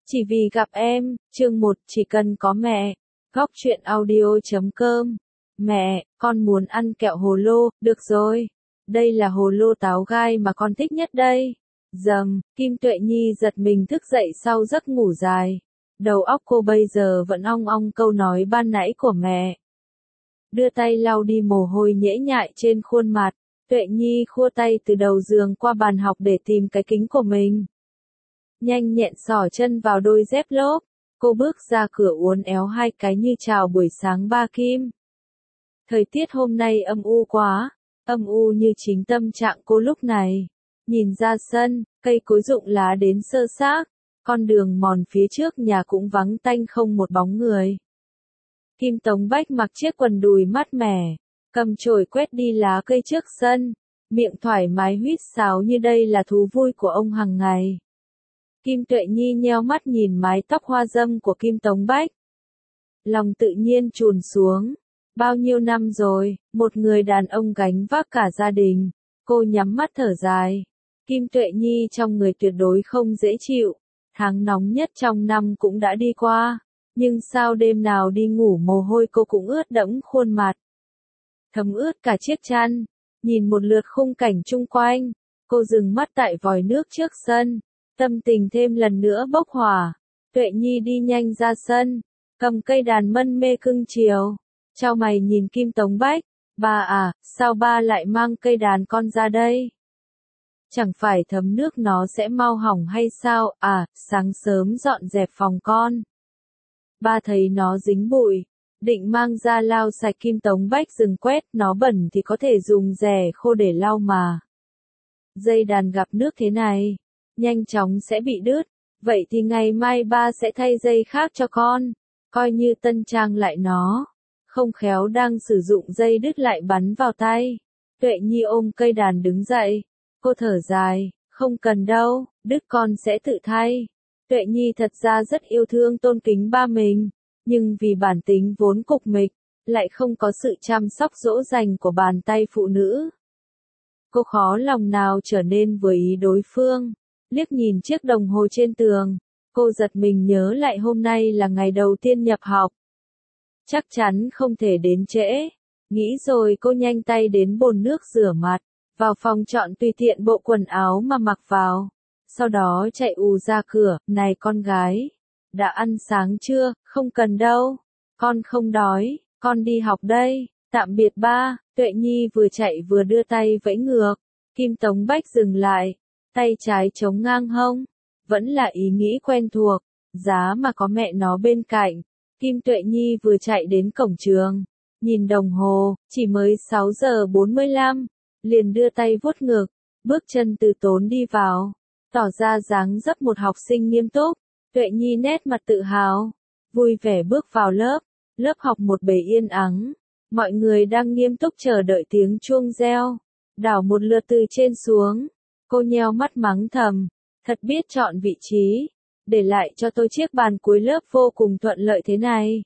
Chỉ vì gặp em, chương 1, chỉ cần có mẹ. Góc truyện audio.com. Mẹ, con muốn ăn kẹo hồ lô, được rồi. Đây là hồ lô táo gai mà con thích nhất đây. Dầm, Kim Tuệ Nhi giật mình thức dậy sau giấc ngủ dài. Đầu óc cô bây giờ vẫn ong ong câu nói ban nãy của mẹ. Đưa tay lau đi mồ hôi nhễ nhại trên khuôn mặt. Tuệ Nhi khua tay từ đầu giường qua bàn học để tìm cái kính của mình. Nhanh nhẹn xỏ chân vào đôi dép lốp, cô bước ra cửa uốn éo hai cái như chào buổi sáng ba Kim. Thời tiết hôm nay âm u quá, âm u như chính tâm trạng cô lúc này. Nhìn ra sân, cây cối rụng lá đến sơ xác, con đường mòn phía trước nhà cũng vắng tanh không một bóng người. Kim Tống Bách mặc chiếc quần đùi mát mẻ, cầm chổi quét đi lá cây trước sân, miệng thoải mái huýt sáo như đây là thú vui của ông hàng ngày. Kim Tuệ Nhi nheo mắt nhìn mái tóc hoa râm của Kim Tống Bách. Lòng tự nhiên trùn xuống. Bao nhiêu năm rồi, một người đàn ông gánh vác cả gia đình. Cô nhắm mắt thở dài. Kim Tuệ Nhi trong người tuyệt đối không dễ chịu. Tháng nóng nhất trong năm cũng đã đi qua. Nhưng sao đêm nào đi ngủ mồ hôi cô cũng ướt đẫm khuôn mặt. Thấm ướt cả chiếc chăn. Nhìn một lượt khung cảnh chung quanh. Cô dừng mắt tại vòi nước trước sân. Tâm tình thêm lần nữa bốc hỏa. Tuệ Nhi đi nhanh ra sân, cầm cây đàn mân mê cưng chiều. Chau mày nhìn Kim Tống Bách, bà à, sao ba lại mang cây đàn con ra đây? Chẳng phải thấm nước nó sẽ mau hỏng hay sao? À, sáng sớm dọn dẹp phòng con. Ba thấy nó dính bụi, định mang ra lau sạch. Kim Tống Bách dừng quét, nó bẩn thì có thể dùng rẻ khô để lau mà. Dây đàn gặp nước thế này, nhanh chóng sẽ bị đứt, vậy thì ngày mai ba sẽ thay dây khác cho con, coi như tân trang lại nó. Không khéo đang sử dụng dây đứt lại bắn vào tay. Tuệ Nhi ôm cây đàn đứng dậy, cô thở dài, không cần đâu, đứt con sẽ tự thay. Tuệ Nhi thật ra rất yêu thương tôn kính ba mình, nhưng vì bản tính vốn cục mịch, lại không có sự chăm sóc dỗ dành của bàn tay phụ nữ. Cô khó lòng nào trở nên vừa ý đối phương. Liếc nhìn chiếc đồng hồ trên tường, cô giật mình nhớ lại hôm nay là ngày đầu tiên nhập học. Chắc chắn không thể đến trễ. Nghĩ rồi cô nhanh tay đến bồn nước rửa mặt, vào phòng chọn tùy tiện bộ quần áo mà mặc vào. Sau đó chạy ù ra cửa, này con gái, đã ăn sáng chưa? Không cần đâu, con không đói, con đi học đây, tạm biệt ba. Tuệ Nhi vừa chạy vừa đưa tay vẫy ngược. Kim Tống Bách dừng lại. Tay trái chống ngang hông, vẫn là ý nghĩ quen thuộc, giá mà có mẹ nó bên cạnh. Kim Tuệ Nhi vừa chạy đến cổng trường, nhìn đồng hồ, chỉ mới 6 giờ 45, liền đưa tay vuốt ngực, bước chân từ tốn đi vào, tỏ ra dáng dấp một học sinh nghiêm túc. Tuệ Nhi nét mặt tự hào, vui vẻ bước vào lớp, lớp học một bề yên ắng, mọi người đang nghiêm túc chờ đợi tiếng chuông reo, đảo một lượt từ trên xuống. Cô nheo mắt mắng thầm, thật biết chọn vị trí, để lại cho tôi chiếc bàn cuối lớp vô cùng thuận lợi thế này.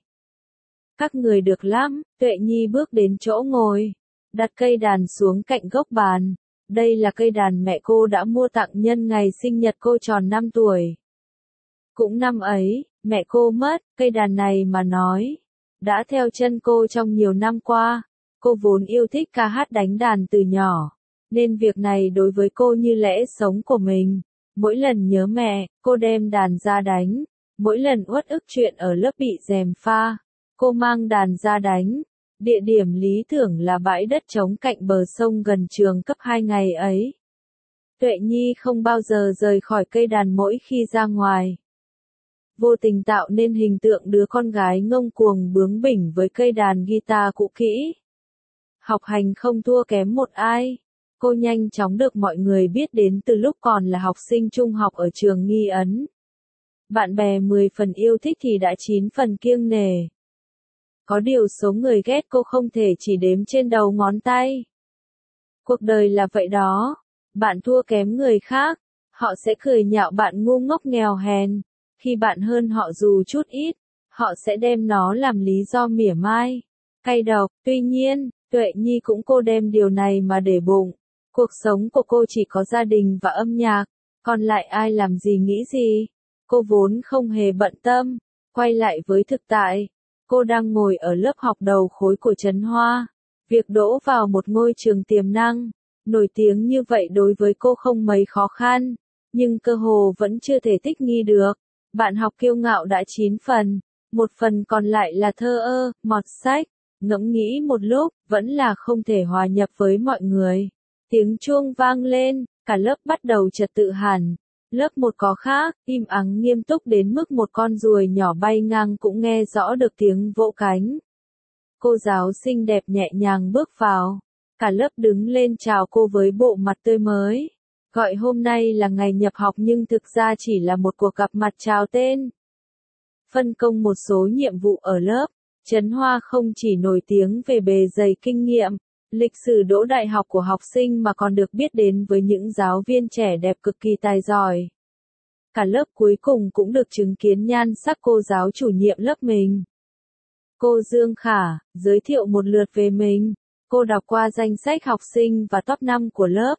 Các người được lắm. Tuệ Nhi bước đến chỗ ngồi, đặt cây đàn xuống cạnh gốc bàn. Đây là cây đàn mẹ cô đã mua tặng nhân ngày sinh nhật cô tròn 5 tuổi. Cũng năm ấy, mẹ cô mất, cây đàn này mà nói, đã theo chân cô trong nhiều năm qua. Cô vốn yêu thích ca hát đánh đàn từ nhỏ, nên việc này đối với cô như lẽ sống của mình. Mỗi lần nhớ mẹ, cô đem đàn ra đánh. Mỗi lần uất ức chuyện ở lớp bị gièm pha, cô mang đàn ra đánh. Địa điểm lý tưởng là bãi đất trống cạnh bờ sông gần trường cấp 2 ngày ấy. Tuệ Nhi không bao giờ rời khỏi cây đàn mỗi khi ra ngoài. Vô tình tạo nên hình tượng đứa con gái ngông cuồng bướng bỉnh với cây đàn guitar cũ kỹ. Học hành không thua kém một ai. Cô nhanh chóng được mọi người biết đến từ lúc còn là học sinh trung học ở trường Nghi Ấn. Bạn bè 10 phần yêu thích thì đã 9 phần kiêng nể. Có điều số người ghét cô không thể chỉ đếm trên đầu ngón tay. Cuộc đời là vậy đó. Bạn thua kém người khác, họ sẽ cười nhạo bạn ngu ngốc nghèo hèn. Khi bạn hơn họ dù chút ít, họ sẽ đem nó làm lý do mỉa mai, cay độc. Tuy nhiên, Tuệ Nhi cũng cô đem điều này mà để bụng. Cuộc sống của cô chỉ có gia đình và âm nhạc, còn lại ai làm gì nghĩ gì. Cô vốn không hề bận tâm, quay lại với thực tại. Cô đang ngồi ở lớp học đầu khối của Trấn Hoa. Việc đỗ vào một ngôi trường tiềm năng, nổi tiếng như vậy đối với cô không mấy khó khăn, nhưng cơ hồ vẫn chưa thể thích nghi được. Bạn học kiêu ngạo đã 9 phần, một phần còn lại là thơ ơ, mọt sách. Ngẫm nghĩ một lúc, vẫn là không thể hòa nhập với mọi người. Tiếng chuông vang lên, cả lớp bắt đầu trật tự hẳn. Lớp 1 có khác, im ắng nghiêm túc đến mức một con ruồi nhỏ bay ngang cũng nghe rõ được tiếng vỗ cánh. Cô giáo xinh đẹp nhẹ nhàng bước vào. Cả lớp đứng lên chào cô với bộ mặt tươi mới. Gọi hôm nay là ngày nhập học nhưng thực ra chỉ là một cuộc gặp mặt chào tên. Phân công một số nhiệm vụ ở lớp. Trấn Hoa không chỉ nổi tiếng về bề dày kinh nghiệm, lịch sử đỗ đại học của học sinh mà còn được biết đến với những giáo viên trẻ đẹp cực kỳ tài giỏi. Cả lớp cuối cùng cũng được chứng kiến nhan sắc cô giáo chủ nhiệm lớp mình. Cô Dương Khả, giới thiệu một lượt về mình. Cô đọc qua danh sách học sinh và top 5 của lớp.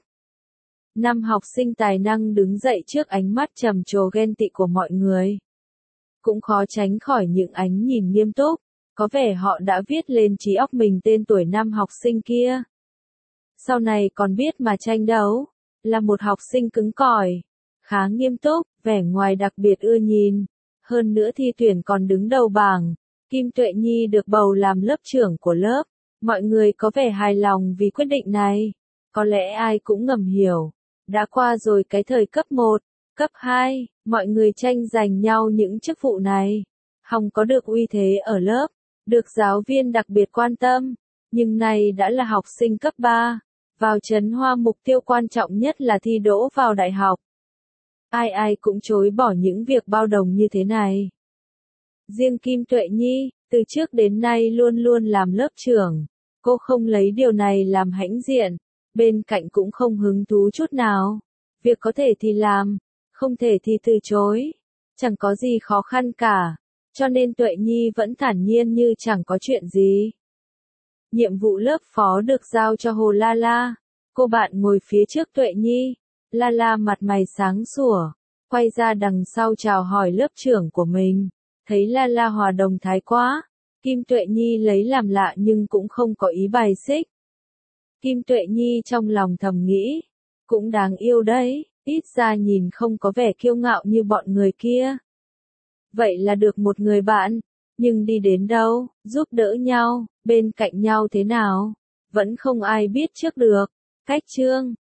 5 học sinh tài năng đứng dậy trước ánh mắt trầm trồ ghen tị của mọi người. Cũng khó tránh khỏi những ánh nhìn nghiêm túc. Có vẻ họ đã viết lên trí óc mình tên tuổi 5 học sinh kia. Sau này còn biết mà tranh đấu. Là một học sinh cứng cỏi, khá nghiêm túc, vẻ ngoài đặc biệt ưa nhìn. Hơn nữa thi tuyển còn đứng đầu bảng. Kim Tuệ Nhi được bầu làm lớp trưởng của lớp. Mọi người có vẻ hài lòng vì quyết định này. Có lẽ ai cũng ngầm hiểu. Đã qua rồi cái thời cấp 1, cấp 2, mọi người tranh giành nhau những chức vụ này. Hòng có được uy thế ở lớp, được giáo viên đặc biệt quan tâm. Nhưng nay đã là học sinh cấp 3. Vào Trấn Hoa mục tiêu quan trọng nhất là thi đỗ vào đại học. Ai ai cũng chối bỏ những việc bao đồng như thế này. Riêng Kim Tuệ Nhi, từ trước đến nay luôn luôn làm lớp trưởng. Cô không lấy điều này làm hãnh diện. Bên cạnh cũng không hứng thú chút nào. Việc có thể thì làm, không thể thì từ chối. Chẳng có gì khó khăn cả. Cho nên Tuệ Nhi vẫn thản nhiên như chẳng có chuyện gì. Nhiệm vụ lớp phó được giao cho Hồ La La. Cô bạn ngồi phía trước Tuệ Nhi. La La mặt mày sáng sủa. Quay ra đằng sau chào hỏi lớp trưởng của mình. Thấy La La hòa đồng thái quá. Kim Tuệ Nhi lấy làm lạ nhưng cũng không có ý bài xích. Kim Tuệ Nhi trong lòng thầm nghĩ. Cũng đáng yêu đấy, ít ra nhìn không có vẻ kiêu ngạo như bọn người kia. Vậy là được một người bạn, nhưng đi đến đâu, giúp đỡ nhau, bên cạnh nhau thế nào, vẫn không ai biết trước được. Cách chương